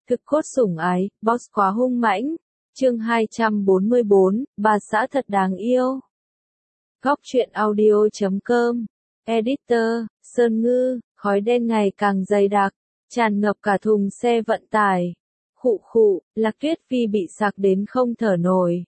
Thực cốt sủng ái, boss quá hung mãnh. Chương 244, bà xã thật đáng yêu. Góc truyện audio.com. Editor, Sơn Ngư, khói đen ngày càng dày đặc, tràn ngập cả thùng xe vận tải. Khụ khụ, Lạc Tuyết Phi bị sặc đến không thở nổi.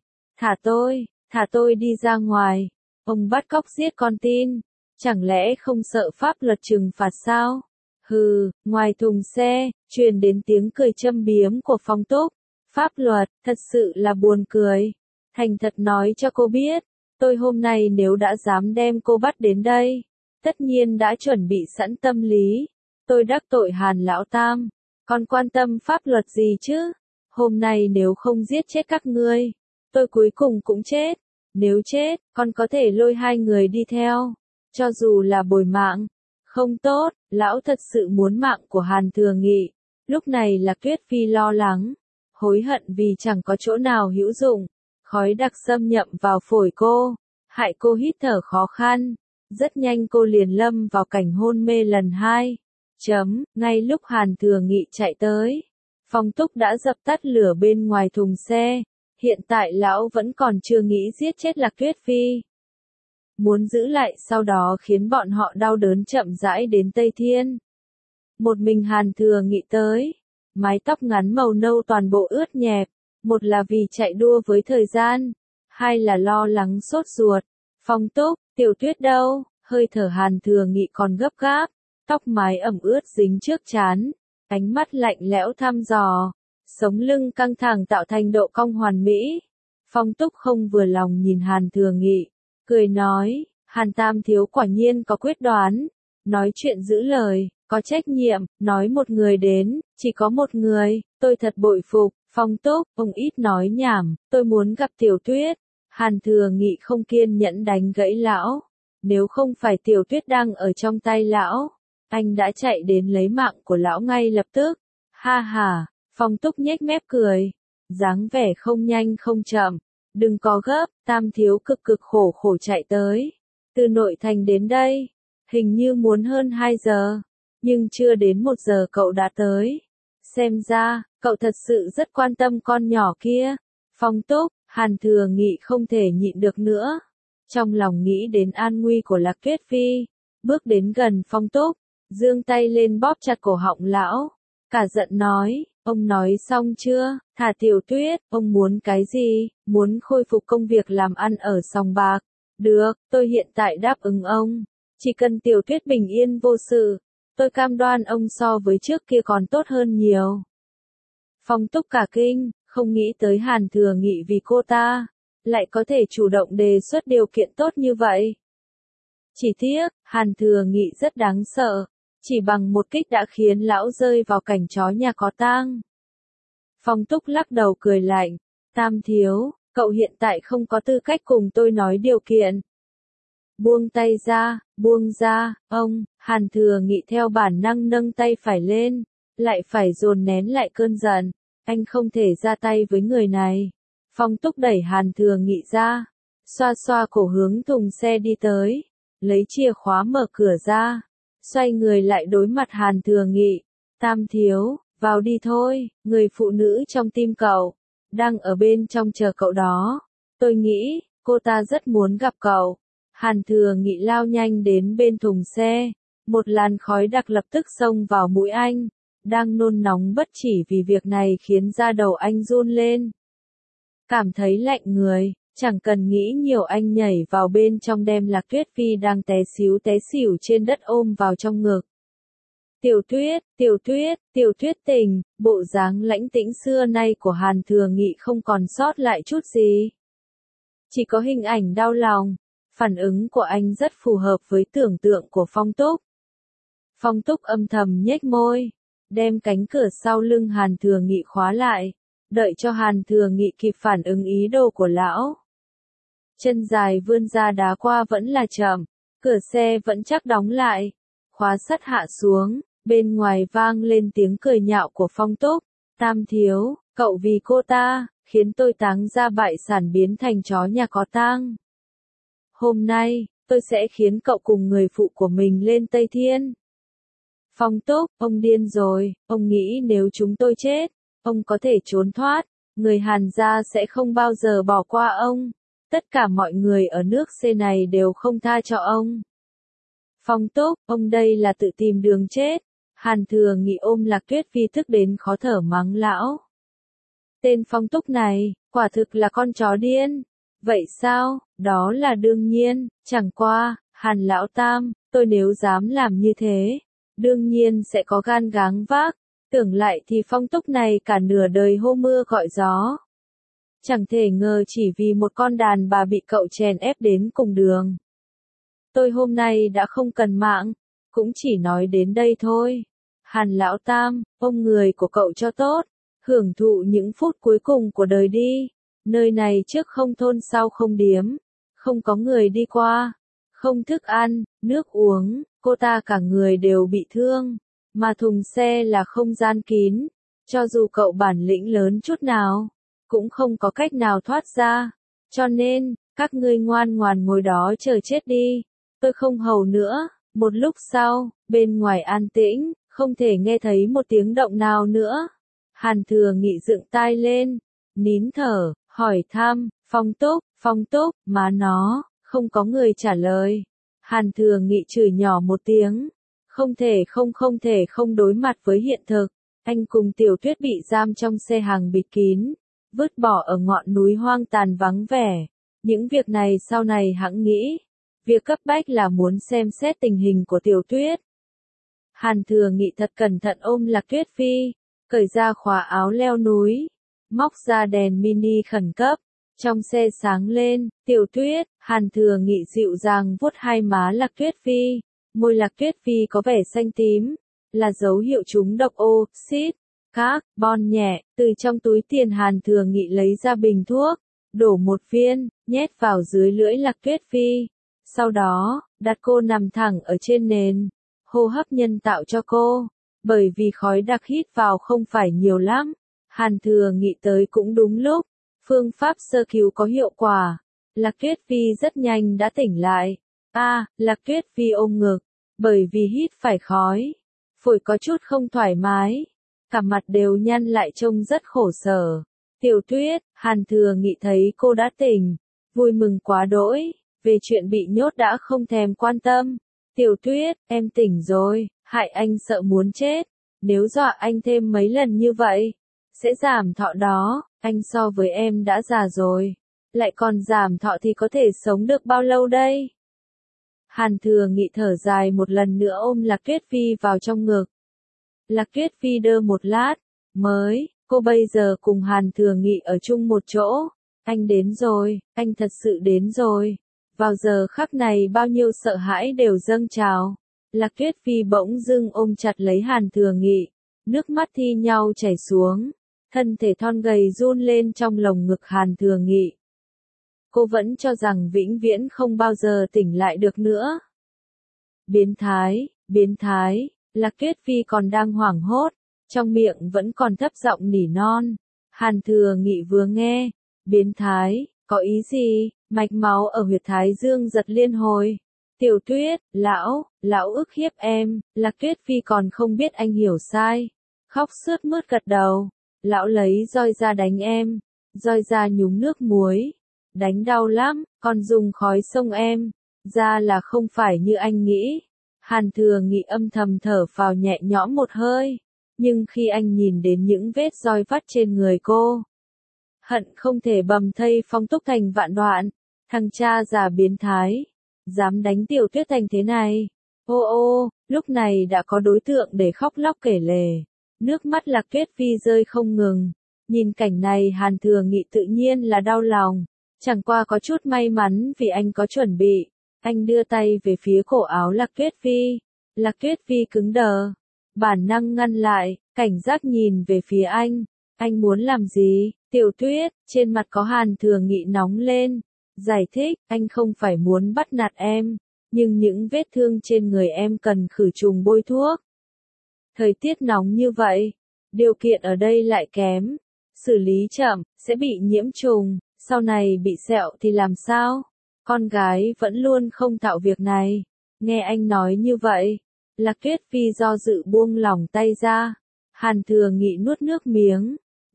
Thả tôi đi ra ngoài. Ông bắt cóc giết con tin. Chẳng lẽ không sợ pháp luật trừng phạt sao? Hừ, ngoài thùng xe, truyền đến tiếng cười châm biếm của Phong Túc. Pháp luật, thật sự là buồn cười. Thành thật nói cho cô biết, tôi hôm nay nếu đã dám đem cô bắt đến đây, tất nhiên đã chuẩn bị sẵn tâm lý. Tôi đắc tội Hàn Lão Tam, còn quan tâm pháp luật gì chứ? Hôm nay nếu không giết chết các ngươi, tôi cuối cùng cũng chết. Nếu chết, còn có thể lôi hai người đi theo, cho dù là bồi mạng. Không tốt, lão thật sự muốn mạng của Hàn Thừa Nghị. Lúc này Lạc Tuyết Phi lo lắng, hối hận vì chẳng có chỗ nào hữu dụng. Khói đặc xâm nhậm vào phổi cô, hại cô hít thở khó khăn. Rất nhanh cô liền lâm vào cảnh hôn mê lần hai. Ngay lúc Hàn Thừa Nghị chạy tới, Phong Túc đã dập tắt lửa bên ngoài thùng xe. Hiện tại lão vẫn còn chưa nghĩ giết chết Lạc Tuyết Phi. Muốn giữ lại sau đó khiến bọn họ đau đớn chậm rãi đến Tây Thiên. Một mình Hàn Thừa Nghị tới, mái tóc ngắn màu nâu toàn bộ ướt nhẹp, một là vì chạy đua với thời gian, hai là lo lắng sốt ruột. Phong Túc, Tiểu Tuyết đâu? Hơi thở Hàn Thừa Nghị còn gấp gáp, tóc mái ẩm ướt dính trước trán, ánh mắt lạnh lẽo thăm dò, sống lưng căng thẳng tạo thành độ cong hoàn mỹ. Phong Túc không vừa lòng nhìn Hàn Thừa Nghị, cười nói, Hàn Tam thiếu quả nhiên có quyết đoán, nói chuyện giữ lời, có trách nhiệm, nói một người đến, chỉ có một người, tôi thật bội phục. Phong Túc, ông ít nói nhảm, tôi muốn gặp Tiểu Tuyết. Hàn Thừa Nghị không kiên nhẫn đánh gãy lão, nếu không phải Tiểu Tuyết đang ở trong tay lão, anh đã chạy đến lấy mạng của lão ngay lập tức. Ha ha, Phong Túc nhếch mép cười, dáng vẻ không nhanh không chậm. Đừng có gấp, Tam thiếu cực cực khổ khổ chạy tới. Từ nội thành đến đây, hình như muốn hơn 2 giờ, nhưng chưa đến 1 giờ cậu đã tới. Xem ra, cậu thật sự rất quan tâm con nhỏ kia. Phong Túc, Hàn Thừa Nghị không thể nhịn được nữa. Trong lòng nghĩ đến an nguy của Lạc Tuyết Phi, bước đến gần Phong Túc, giương tay lên bóp chặt cổ họng lão. Cả giận nói, ông nói xong chưa? Thả Tiểu Tuyết, ông muốn cái gì? Muốn khôi phục công việc làm ăn ở sòng bạc. Được, tôi hiện tại đáp ứng ông. Chỉ cần Tiểu Tuyết bình yên vô sự, tôi cam đoan ông so với trước kia còn tốt hơn nhiều. Phong Túc cả kinh, không nghĩ tới Hàn Thừa Nghị vì cô ta lại có thể chủ động đề xuất điều kiện tốt như vậy. Chỉ tiếc, Hàn Thừa Nghị rất đáng sợ, chỉ bằng một kích đã khiến lão rơi vào cảnh chó nhà có tang. Phong Túc lắc đầu cười lạnh, Tam thiếu, cậu hiện tại không có tư cách cùng tôi nói điều kiện. Buông tay ra, buông ra, ông. Hàn Thừa Nghị theo bản năng nâng tay phải lên, lại phải dồn nén lại cơn giận, anh không thể ra tay với người này. Phong Túc đẩy Hàn Thừa Nghị ra, xoa xoa cổ hướng thùng xe đi tới, lấy chìa khóa mở cửa ra, xoay người lại đối mặt Hàn Thừa Nghị, Tam thiếu, vào đi thôi, người phụ nữ trong tim cậu, đang ở bên trong chờ cậu đó, tôi nghĩ, cô ta rất muốn gặp cậu. Hàn Thừa Nghị lao nhanh đến bên thùng xe, một làn khói đặc lập tức xông vào mũi anh, đang nôn nóng bất chỉ vì việc này khiến da đầu anh run lên. Cảm thấy lạnh người, chẳng cần nghĩ nhiều anh nhảy vào bên trong đem Lạc Tuyết Phi đang té xỉu trên đất ôm vào trong ngực. Tiểu Tuyết, Tiểu Tuyết, Tiểu Tuyết tình, bộ dáng lãnh tĩnh xưa nay của Hàn Thừa Nghị không còn sót lại chút gì. Chỉ có hình ảnh đau lòng, phản ứng của anh rất phù hợp với tưởng tượng của Phong Túc. Phong Túc âm thầm nhếch môi, đem cánh cửa sau lưng Hàn Thừa Nghị khóa lại, đợi cho Hàn Thừa Nghị kịp phản ứng ý đồ của lão. Chân dài vươn ra đá qua vẫn là chậm, cửa xe vẫn chắc đóng lại, khóa sắt hạ xuống, bên ngoài vang lên tiếng cười nhạo của Phong Túc, Tam thiếu, cậu vì cô ta, khiến tôi táng ra bại sản biến thành chó nhà có tang. Hôm nay, tôi sẽ khiến cậu cùng người phụ của mình lên Tây Thiên. Phong Túc, ông điên rồi, ông nghĩ nếu chúng tôi chết, ông có thể trốn thoát, người Hàn gia sẽ không bao giờ bỏ qua ông. Tất cả mọi người ở nước C này đều không tha cho ông. Phong Túc, ông đây là tự tìm đường chết. Hàn Thừa Nghị ôm Lạc Tuyết Phi tức đến khó thở mắng lão. Tên Phong Túc này, quả thực là con chó điên. Vậy sao, đó là đương nhiên, chẳng qua, Hàn Lão Tam, tôi nếu dám làm như thế, đương nhiên sẽ có gan gắng vác. Tưởng lại thì Phong Túc này cả nửa đời hô mưa gọi gió. Chẳng thể ngờ chỉ vì một con đàn bà bị cậu chèn ép đến cùng đường. Tôi hôm nay đã không cần mạng, cũng chỉ nói đến đây thôi. Hàn Lão Tam, ôm người của cậu cho tốt, hưởng thụ những phút cuối cùng của đời đi. Nơi này trước không thôn sau không điếm, không có người đi qua, không thức ăn, nước uống, cô ta cả người đều bị thương, mà thùng xe là không gian kín, cho dù cậu bản lĩnh lớn chút nào, cũng không có cách nào thoát ra, cho nên, các ngươi ngoan ngoan ngồi đó chờ chết đi, tôi không hầu nữa. Một lúc sau, bên ngoài an tĩnh, không thể nghe thấy một tiếng động nào nữa. Hàn Thừa Nghị dựng tai lên, nín thở, hỏi thăm, Phong Túc, má nó, không có người trả lời. Hàn Thừa Nghị chửi nhỏ một tiếng, không thể không đối mặt với hiện thực. Anh cùng Tiểu Tuyết bị giam trong xe hàng bịt kín, vứt bỏ ở ngọn núi hoang tàn vắng vẻ. Những việc này sau này hẵng nghĩ. Việc cấp bách là muốn xem xét tình hình của Tiểu Tuyết. Hàn Thừa Nghị thật cẩn thận ôm Lạc Tuyết Phi, cởi ra khóa áo leo núi, móc ra đèn mini khẩn cấp, trong xe sáng lên, Tiểu Tuyết, Hàn Thừa Nghị dịu dàng vuốt hai má Lạc Tuyết Phi, môi Lạc Tuyết Phi có vẻ xanh tím, là dấu hiệu trúng độc oxit, carbon nhẹ, từ trong túi tiền Hàn Thừa Nghị lấy ra bình thuốc, đổ một viên, nhét vào dưới lưỡi Lạc Tuyết Phi. Sau đó, đặt cô nằm thẳng ở trên nền, hô hấp nhân tạo cho cô, bởi vì khói đặc hít vào không phải nhiều lắm. Hàn Thừa Nghị tới cũng đúng lúc, phương pháp sơ cứu có hiệu quả, Lạc Tuyết Phi rất nhanh đã tỉnh lại. Lạc Tuyết Phi ôm ngực, bởi vì hít phải khói, phổi có chút không thoải mái, cả mặt đều nhăn lại trông rất khổ sở. Tiểu Tuyết, Hàn Thừa Nghị thấy cô đã tỉnh, vui mừng quá đỗi. Về chuyện bị nhốt đã không thèm quan tâm. Tiểu Tuyết, em tỉnh rồi, hại anh sợ muốn chết. Nếu dọa anh thêm mấy lần như vậy, sẽ giảm thọ đó. Anh so với em đã già rồi, lại còn giảm thọ thì có thể sống được bao lâu đây? Hàn Thừa Nghị thở dài một lần nữa ôm Lạc Tuyết Phi vào trong ngực. Lạc Tuyết Phi đơ một lát, cô bây giờ cùng Hàn Thừa Nghị ở chung một chỗ. Anh đến rồi, anh thật sự đến rồi. Vào giờ khắc này bao nhiêu sợ hãi đều dâng trào. Lạc Tuyết Phi bỗng dưng ôm chặt lấy Hàn Thừa Nghị, nước mắt thi nhau chảy xuống, thân thể thon gầy run lên trong lồng ngực Hàn Thừa Nghị. Cô vẫn cho rằng vĩnh viễn không bao giờ tỉnh lại được nữa. Biến thái, Lạc Tuyết Phi còn đang hoảng hốt, trong miệng vẫn còn thấp giọng nỉ non. Hàn Thừa Nghị vừa nghe, biến thái, có ý gì? Mạch máu ở huyệt thái dương giật liên hồi. Tiểu Tuyết, lão ức hiếp em. Lạc Tuyết Phi còn không biết anh hiểu sai, khóc sướt mướt gật đầu. Lão lấy roi ra đánh em, roi ra nhúng nước muối, đánh đau lắm, còn dùng khói xông em, ra là không phải như anh nghĩ. Hàn Thừa Nghị âm thầm thở phào nhẹ nhõm một hơi, nhưng khi anh nhìn đến những vết roi vắt trên người cô, hận không thể bầm thây Phong Túc thành vạn đoạn. Thằng cha già biến thái, dám đánh Tiểu Tuyết thành thế này. Lúc này đã có đối tượng để khóc lóc kể lể. Nước mắt Lạc Tuyết Phi rơi không ngừng. Nhìn cảnh này Hàn Thừa Nghị tự nhiên là đau lòng. Chẳng qua có chút may mắn vì anh có chuẩn bị. Anh đưa tay về phía cổ áo Lạc Tuyết Phi. Lạc Tuyết Phi cứng đờ, bản năng ngăn lại, cảnh giác nhìn về phía anh. Anh muốn làm gì? Tiểu Tuyết, trên mặt có Hàn Thừa Nghị nóng lên. Giải thích, anh không phải muốn bắt nạt em, nhưng những vết thương trên người em cần khử trùng bôi thuốc. Thời tiết nóng như vậy, điều kiện ở đây lại kém, xử lý chậm, sẽ bị nhiễm trùng, sau này bị sẹo thì làm sao? Con gái vẫn luôn không thạo việc này. Nghe anh nói như vậy, Lạc Tuyết Phi do dự buông lỏng tay ra. Hàn Thừa Nghị nuốt nước miếng,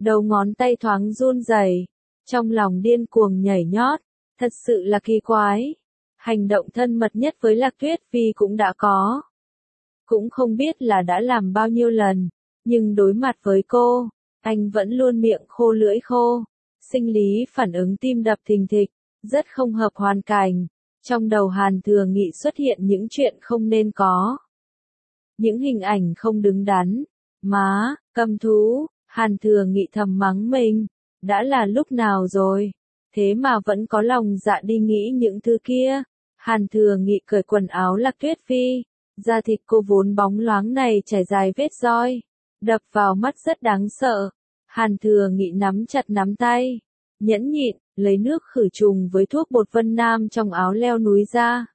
đầu ngón tay thoáng run rẩy, trong lòng điên cuồng nhảy nhót, thật sự là kỳ quái. Hành động thân mật nhất với Lạc Tuyết Phi cũng đã có. Cũng không biết là đã làm bao nhiêu lần, nhưng đối mặt với cô, anh vẫn luôn miệng khô lưỡi khô, sinh lý phản ứng tim đập thình thịch, rất không hợp hoàn cảnh. Trong đầu Hàn Thừa Nghị xuất hiện những chuyện không nên có. Những hình ảnh không đứng đắn. Má, căm thú, Hàn Thừa Nghị thầm mắng mình. Đã là lúc nào rồi? Thế mà vẫn có lòng dạ đi nghĩ những thứ kia. Hàn Thừa Nghị cởi quần áo Lạc Tuyết Phi. Da thịt cô vốn bóng loáng này trải dài vết roi. Đập vào mắt rất đáng sợ. Hàn Thừa Nghị nắm chặt nắm tay. Nhẫn nhịn, lấy nước khử trùng với thuốc bột Vân Nam trong áo leo núi ra.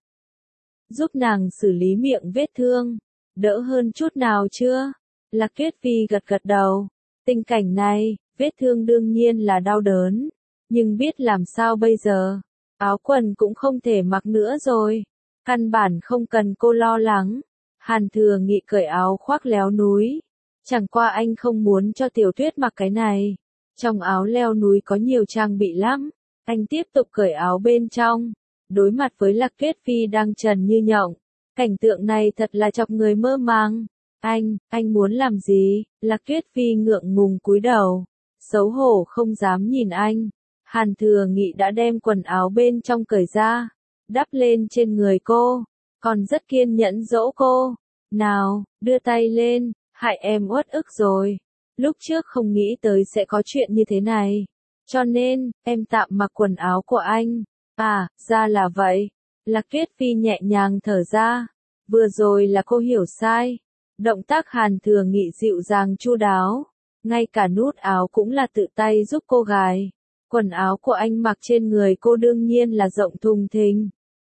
Giúp nàng xử lý miệng vết thương. Đỡ hơn chút nào chưa? Lạc Tuyết Phi gật gật đầu. Tình cảnh này, vết thương đương nhiên là đau đớn. Nhưng biết làm sao bây giờ? Áo quần cũng không thể mặc nữa rồi. Căn bản không cần cô lo lắng. Hàn Thừa Nghị cởi áo khoác leo núi. Chẳng qua anh không muốn cho Tiểu Tuyết mặc cái này. Trong áo leo núi có nhiều trang bị lắm. Anh tiếp tục cởi áo bên trong. Đối mặt với Lạc Tuyết Phi đang trần như nhộng. Cảnh tượng này thật là chọc người mơ màng. Anh muốn làm gì? Lạc Tuyết Phi ngượng ngùng cúi đầu. Xấu hổ không dám nhìn anh. Hàn Thừa Nghị đã đem quần áo bên trong cởi ra. Đắp lên trên người cô. Còn rất kiên nhẫn dỗ cô. Nào, đưa tay lên. Hại em uất ức rồi. Lúc trước không nghĩ tới sẽ có chuyện như thế này. Cho nên, em tạm mặc quần áo của anh. À, ra là vậy. Lạc Tuyết Phi nhẹ nhàng thở ra. Vừa rồi là cô hiểu sai. Động tác Hàn Thừa Nghị dịu dàng chu đáo. Ngay cả nút áo cũng là tự tay giúp cô gài. Quần áo của anh mặc trên người cô đương nhiên là rộng thùng thình.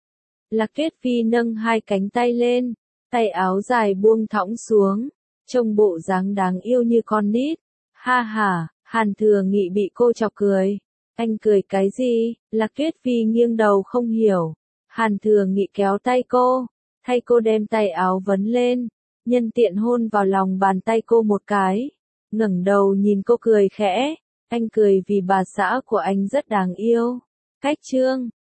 Lạc Tuyết Phi nâng hai cánh tay lên. Tay áo dài buông thõng xuống. Trông bộ dáng đáng yêu như con nít. Ha ha, Hàn Thừa Nghị bị cô chọc cười. Anh cười cái gì? Lạc Tuyết Phi nghiêng đầu không hiểu. Hàn Thừa Nghị kéo tay cô. Thay cô đem tay áo vấn lên. Nhân tiện hôn vào lòng bàn tay cô một cái. Ngẩng đầu nhìn cô cười khẽ. Anh cười vì bà xã của anh rất đáng yêu. Cách chương